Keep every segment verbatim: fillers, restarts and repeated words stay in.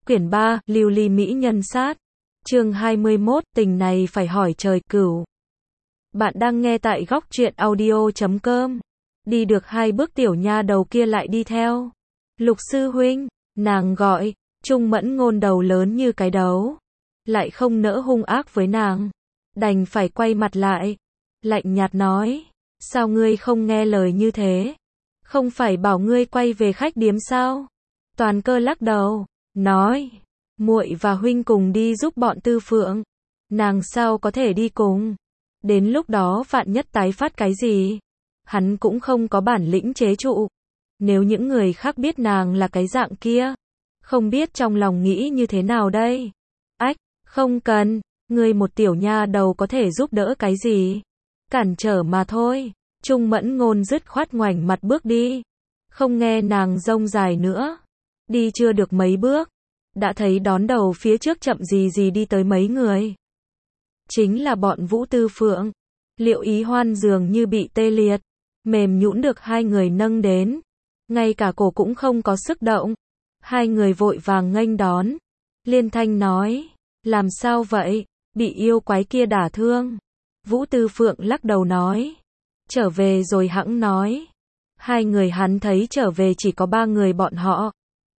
Quyển ba, Lưu ly mỹ nhân sát. Chương hai mươi mốt, tình này phải hỏi trời cửu. Bạn đang nghe tại góc truyện audio chấm com. Đi được hai bước tiểu nha đầu kia lại đi theo. Lục sư huynh, nàng gọi. Trung Mẫn Ngôn đầu lớn như cái đấu, lại không nỡ hung ác với nàng, đành phải quay mặt lại, lạnh nhạt nói, sao ngươi không nghe lời như thế? Không phải bảo ngươi quay về khách điếm sao? Toàn Cơ lắc đầu, nói, muội và huynh cùng đi giúp bọn Tư Phượng, nàng sao có thể đi cùng? Đến lúc đó vạn nhất tái phát cái gì, hắn cũng không có bản lĩnh chế trụ. Nếu những người khác biết nàng là cái dạng kia, không biết trong lòng nghĩ như thế nào đây? Ách, không cần, ngươi một tiểu nha đầu có thể giúp đỡ cái gì? Cản trở mà thôi. Trung Mẫn Ngôn dứt khoát ngoảnh mặt bước đi, không nghe nàng rông dài nữa. Đi chưa được mấy bước, đã thấy đón đầu phía trước chậm gì gì đi tới mấy người. Chính là bọn Vũ Tư Phượng. Liệu Ý Hoan dường như bị tê liệt, mềm nhũn được hai người nâng đến, ngay cả cổ cũng không có sức động. Hai người vội vàng nghênh đón. Liên thanh nói, làm sao vậy, bị yêu quái kia đả thương? Vũ Tư Phượng lắc đầu nói, trở về rồi hẵng nói. Hai người hắn thấy trở về chỉ có ba người bọn họ.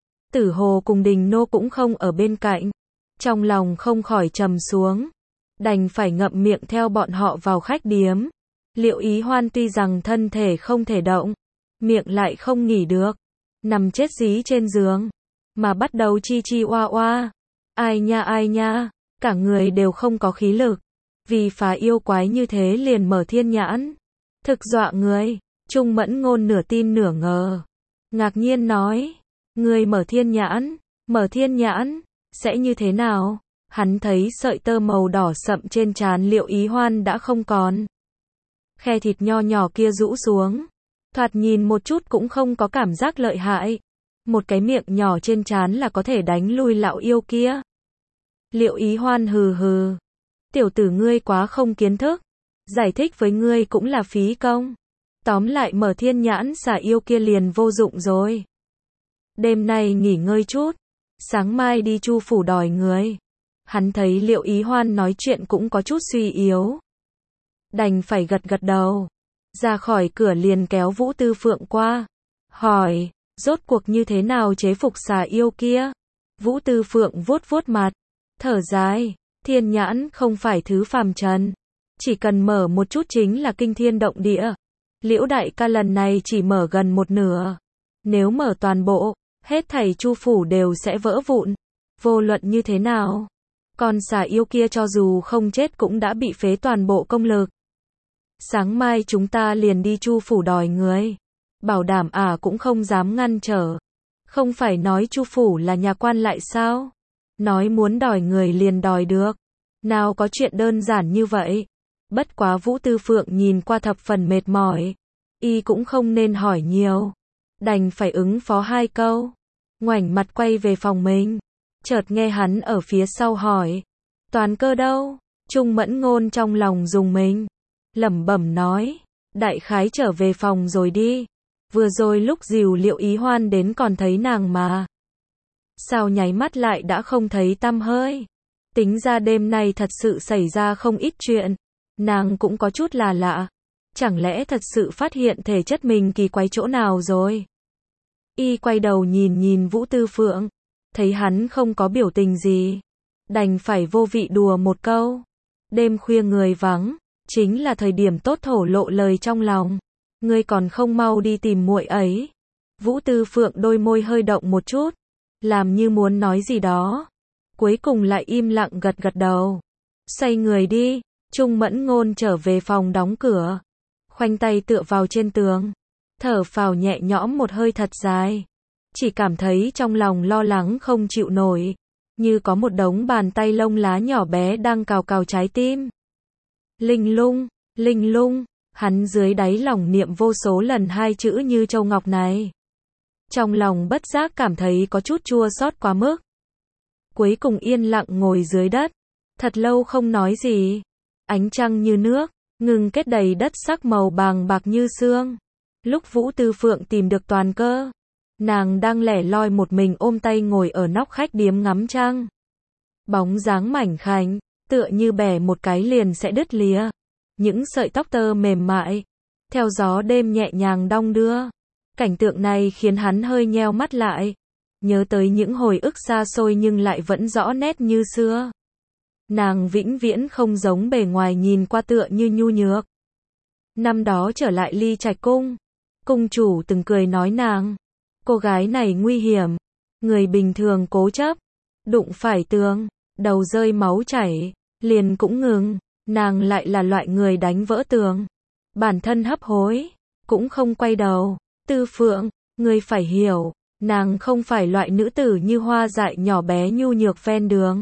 Tử Hồ cùng Đình Nô cũng không ở bên cạnh, trong lòng không khỏi trầm xuống, đành phải ngậm miệng theo bọn họ vào khách điếm. Liệu Ý Hoan tuy rằng thân thể không thể động, miệng lại không nghỉ được, nằm chết dí trên giường, mà bắt đầu chi chi oa oa. Ai nha ai nha, cả người đều không có khí lực, vì phá yêu quái như thế liền mở thiên nhãn. Thực dọa người. Trung Mẫn Ngôn nửa tin nửa ngờ, ngạc nhiên nói, người mở thiên nhãn, mở thiên nhãn, sẽ như thế nào? Hắn thấy sợi tơ màu đỏ sậm trên trán Liệu Ý Hoan đã không còn. Khe thịt nho nhỏ kia rũ xuống, thoạt nhìn một chút cũng không có cảm giác lợi hại. Một cái miệng nhỏ trên trán là có thể đánh lui lão yêu kia. Liệu Ý Hoan hừ hừ, tiểu tử ngươi quá không kiến thức, giải thích với ngươi cũng là phí công. Tóm lại mở thiên nhãn xả yêu kia liền vô dụng rồi. Đêm nay nghỉ ngơi chút, sáng mai đi Chu phủ đòi người. Hắn thấy Liệu Ý Hoan nói chuyện cũng có chút suy yếu, đành phải gật gật đầu. Ra khỏi cửa liền kéo Vũ Tư Phượng qua, hỏi, rốt cuộc như thế nào chế phục xà yêu kia? Vũ Tư Phượng vuốt vuốt mặt, thở dài, thiên nhãn không phải thứ phàm trần, chỉ cần mở một chút chính là kinh thiên động địa. Liễu đại ca lần này chỉ mở gần một nửa, nếu mở toàn bộ, hết thảy Chu phủ đều sẽ vỡ vụn. Vô luận như thế nào, con xà yêu kia cho dù không chết cũng đã bị phế toàn bộ công lực. Sáng mai chúng ta liền đi Chu phủ đòi người, bảo đảm ả à cũng không dám ngăn trở. Không phải nói Chu phủ là nhà quan lại sao? Nói muốn đòi người liền đòi được, nào có chuyện đơn giản như vậy. Bất quá Vũ Tư Phượng nhìn qua thập phần mệt mỏi, y cũng không nên hỏi nhiều, đành phải ứng phó hai câu, ngoảnh mặt quay về phòng mình. Chợt nghe hắn ở phía sau hỏi, Toàn Cơ đâu? Trung Mẫn Ngôn trong lòng rùng mình, lẩm bẩm nói, đại khái trở về phòng rồi đi. Vừa rồi lúc dìu Liệu Ý Hoan đến còn thấy nàng mà, sao nháy mắt lại đã không thấy tăm hơi? Tính ra đêm nay thật sự xảy ra không ít chuyện. Nàng cũng có chút là lạ, chẳng lẽ thật sự phát hiện thể chất mình kỳ quái chỗ nào rồi? Y quay đầu nhìn nhìn Vũ Tư Phượng, thấy hắn không có biểu tình gì, đành phải vô vị đùa một câu. Đêm khuya người vắng, chính là thời điểm tốt thổ lộ lời trong lòng. Ngươi còn không mau đi tìm muội ấy. Vũ Tư Phượng đôi môi hơi động một chút, làm như muốn nói gì đó, cuối cùng lại im lặng gật gật đầu. Xoay người đi. Trung Mẫn Ngôn trở về phòng đóng cửa, khoanh tay tựa vào trên tường, thở phào nhẹ nhõm một hơi thật dài, chỉ cảm thấy trong lòng lo lắng không chịu nổi, như có một đống bàn tay lông lá nhỏ bé đang cào cào trái tim. Linh lung, linh lung, hắn dưới đáy lòng niệm vô số lần hai chữ như châu ngọc này. Trong lòng bất giác cảm thấy có chút chua xót quá mức. Cuối cùng yên lặng ngồi dưới đất, thật lâu không nói gì. Ánh trăng như nước, ngừng kết đầy đất sắc màu bàng bạc như sương. Lúc Vũ Tư Phượng tìm được Toàn Cơ, Nàng đang lẻ loi một mình ôm tay ngồi ở nóc khách điếm ngắm trăng. Bóng dáng mảnh khảnh, tựa như bẻ một cái liền sẽ đứt lìa. Những sợi tóc tơ mềm mại, theo gió đêm nhẹ nhàng đong đưa. Cảnh tượng này khiến hắn hơi nheo mắt lại, nhớ tới những hồi ức xa xôi nhưng lại vẫn rõ nét như xưa. Nàng vĩnh viễn không giống bề ngoài nhìn qua tựa như nhu nhược. Năm đó trở lại Ly Trạch Cung, cung chủ từng cười nói nàng, cô gái này nguy hiểm, người bình thường cố chấp, đụng phải tường, đầu rơi máu chảy, liền cũng ngừng, nàng lại là loại người đánh vỡ tường, bản thân hấp hối, cũng không quay đầu. Tư Phượng, ngươi phải hiểu, nàng không phải loại nữ tử như hoa dại nhỏ bé nhu nhược ven đường.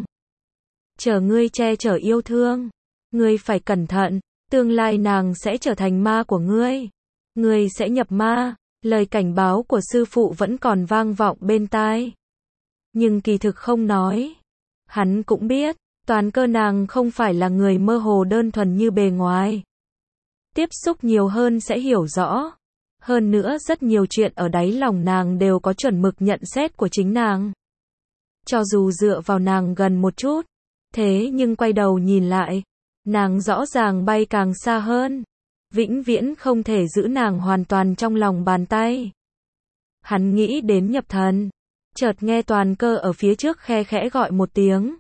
Chờ ngươi che chở yêu thương, ngươi phải cẩn thận, tương lai nàng sẽ trở thành ma của ngươi. Ngươi sẽ nhập ma, lời cảnh báo của sư phụ vẫn còn vang vọng bên tai. Nhưng kỳ thực không nói. Hắn cũng biết, Toàn Cơ nàng không phải là người mơ hồ đơn thuần như bề ngoài. Tiếp xúc nhiều hơn sẽ hiểu rõ. Hơn nữa rất nhiều chuyện ở đáy lòng nàng đều có chuẩn mực nhận xét của chính nàng. Cho dù dựa vào nàng gần một chút, thế nhưng quay đầu nhìn lại, nàng rõ ràng bay càng xa hơn. Vĩnh viễn không thể giữ nàng hoàn toàn trong lòng bàn tay. Hắn nghĩ đến nhập thần, chợt nghe Toàn Cơ ở phía trước khe khẽ gọi một tiếng.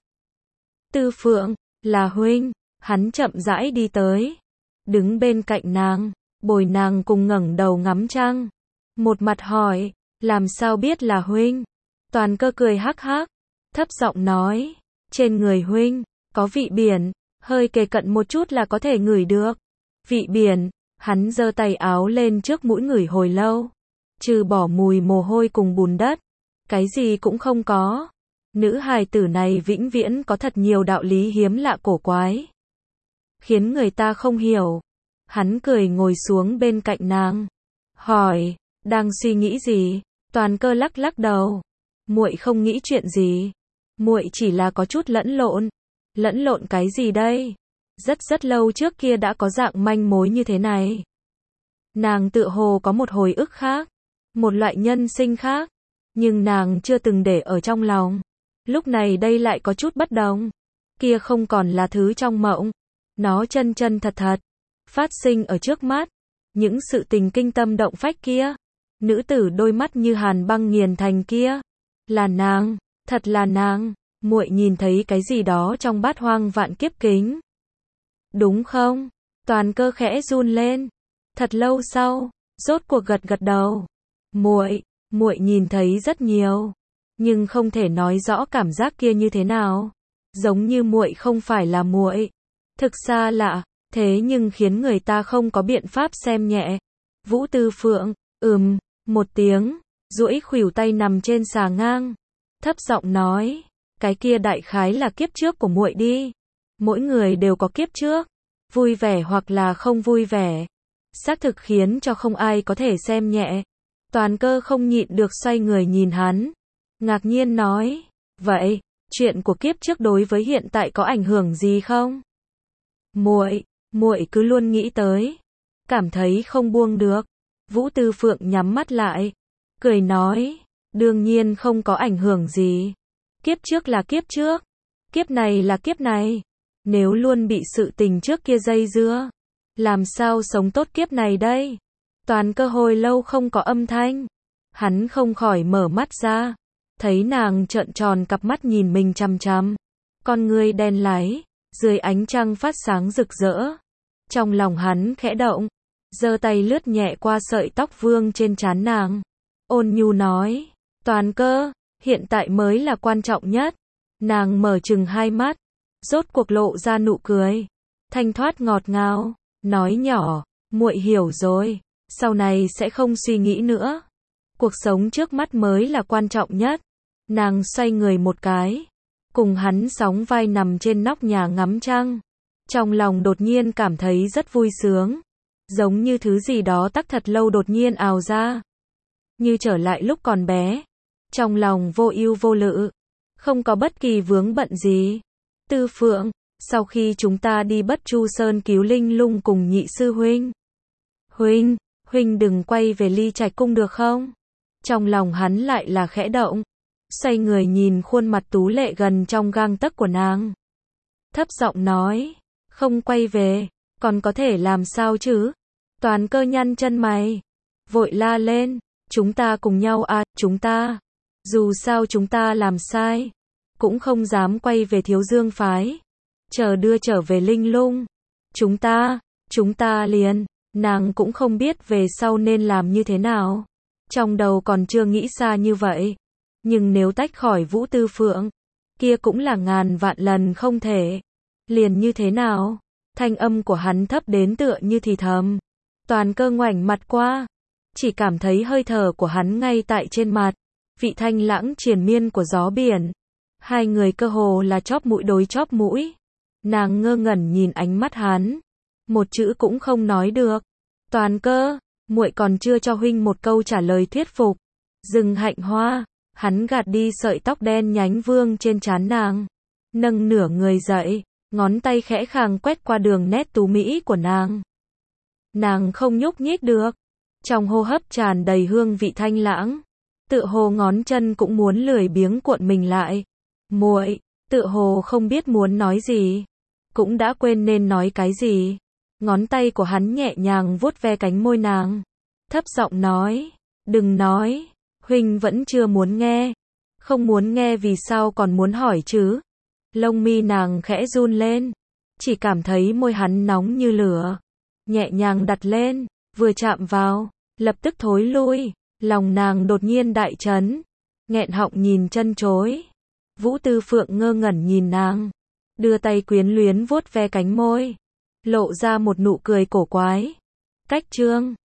Tư Phượng, là huynh. Hắn chậm rãi đi tới, đứng bên cạnh nàng, bồi nàng cùng ngẩng đầu ngắm trăng. Một mặt hỏi, làm sao biết là huynh? Toàn Cơ cười hắc hắc, thấp giọng nói, trên người huynh, có vị biển, hơi kề cận một chút là có thể ngửi được. Vị biển, hắn giơ tay áo lên trước mũi ngửi hồi lâu. Trừ bỏ mùi mồ hôi cùng bùn đất, cái gì cũng không có. Nữ hài tử này vĩnh viễn có thật nhiều đạo lý hiếm lạ cổ quái, khiến người ta không hiểu. Hắn cười ngồi xuống bên cạnh nàng, hỏi, đang suy nghĩ gì? Toàn Cơ lắc lắc đầu, muội không nghĩ chuyện gì, muội chỉ là có chút lẫn lộn. Lẫn lộn cái gì đây? Rất rất lâu trước kia đã có dạng manh mối như thế này. Nàng tựa hồ có một hồi ức khác, một loại nhân sinh khác, nhưng nàng chưa từng để ở trong lòng. Lúc này đây lại có chút bất đồng. Kia không còn là thứ trong mộng, nó chân chân thật thật phát sinh ở trước mắt. Những sự tình kinh tâm động phách kia, nữ tử đôi mắt như hàn băng nghiền thành kia, là nàng, thật là nàng. Muội nhìn thấy cái gì đó trong bát hoang vạn kiếp kính, đúng không? Toàn Cơ khẽ run lên. Thật lâu sau, rốt cuộc gật gật đầu. Muội, muội nhìn thấy rất nhiều, nhưng không thể nói rõ cảm giác kia như thế nào. Giống như muội không phải là muội, thực xa lạ, thế nhưng khiến người ta không có biện pháp xem nhẹ. Vũ Tư Phượng, ừm, một tiếng, duỗi khuỷu tay nằm trên xà ngang, thấp giọng nói, cái kia đại khái là kiếp trước của muội đi. Mỗi người đều có kiếp trước, vui vẻ hoặc là không vui vẻ, xác thực khiến cho không ai có thể xem nhẹ. Toàn Cơ không nhịn được xoay người nhìn hắn, ngạc nhiên nói, vậy, chuyện của kiếp trước đối với hiện tại có ảnh hưởng gì không? Muội, muội cứ luôn nghĩ tới, cảm thấy không buông được. Vũ Tư Phượng nhắm mắt lại, cười nói, đương nhiên không có ảnh hưởng gì. Kiếp trước là kiếp trước, kiếp này là kiếp này. Nếu luôn bị sự tình trước kia dây dưa, làm sao sống tốt kiếp này đây? Toàn Cơ hồi lâu không có âm thanh, hắn không khỏi mở mắt ra, thấy nàng trợn tròn cặp mắt nhìn mình chằm chằm, con ngươi đen láy, dưới ánh trăng phát sáng rực rỡ. Trong lòng hắn khẽ động, giơ tay lướt nhẹ qua sợi tóc vương trên trán nàng, ôn nhu nói, Toàn Cơ, hiện tại mới là quan trọng nhất. Nàng mở trừng hai mắt, rốt cuộc lộ ra nụ cười, thanh thoát ngọt ngào, nói nhỏ, muội hiểu rồi, sau này sẽ không suy nghĩ nữa. Cuộc sống trước mắt mới là quan trọng nhất. Nàng xoay người một cái, cùng hắn sóng vai nằm trên nóc nhà ngắm trăng. Trong lòng đột nhiên cảm thấy rất vui sướng, giống như thứ gì đó tắc thật lâu đột nhiên ào ra, như trở lại lúc còn bé. Trong lòng vô ưu vô lự, không có bất kỳ vướng bận gì. Tư Phượng, sau khi chúng ta đi Bất Chu Sơn cứu Linh Lung cùng nhị sư huynh, huynh, huynh đừng quay về Ly Trạch Cung được không? Trong lòng hắn lại là khẽ động, xoay người nhìn khuôn mặt tú lệ gần trong gang tấc của nàng. Thấp giọng nói, không quay về, còn có thể làm sao chứ? Toàn Cơ nhăn chân mày, vội la lên, chúng ta cùng nhau à, chúng ta, dù sao chúng ta làm sai, cũng không dám quay về Thiếu Dương phái, chờ đưa trở về Linh Lung. Chúng ta, chúng ta liền, nàng cũng không biết về sau nên làm như thế nào. Trong đầu còn chưa nghĩ xa như vậy, nhưng nếu tách khỏi Vũ Tư Phượng, kia cũng là ngàn vạn lần không thể. Liền như thế nào? Thanh âm của hắn thấp đến tựa như thì thầm. Toàn Cơ ngoảnh mặt qua, chỉ cảm thấy hơi thở của hắn ngay tại trên mặt, vị thanh lãng triền miên của gió biển. Hai người cơ hồ là chóp mũi đối chóp mũi. Nàng ngơ ngẩn nhìn ánh mắt hắn, một chữ cũng không nói được. Toàn Cơ, muội còn chưa cho huynh một câu trả lời thuyết phục. Dừng Hạnh Hoa, hắn gạt đi sợi tóc đen nhánh vương trên trán nàng, nâng nửa người dậy, ngón tay khẽ khàng quét qua đường nét tú mỹ của nàng. Nàng không nhúc nhích được, trong hô hấp tràn đầy hương vị thanh lãng, tựa hồ ngón chân cũng muốn lười biếng cuộn mình lại. Muội, tựa hồ không biết muốn nói gì, cũng đã quên nên nói cái gì. Ngón tay của hắn nhẹ nhàng vuốt ve cánh môi nàng, thấp giọng nói, đừng nói, huynh vẫn chưa muốn nghe. Không muốn nghe vì sao còn muốn hỏi chứ? Lông mi nàng khẽ run lên, chỉ cảm thấy môi hắn nóng như lửa, nhẹ nhàng đặt lên, vừa chạm vào, lập tức thối lui. Lòng nàng đột nhiên đại chấn, nghẹn họng nhìn chân chối. Vũ Tư Phượng ngơ ngẩn nhìn nàng, đưa tay quyến luyến vuốt ve cánh môi, lộ ra một nụ cười cổ quái. Cách Trương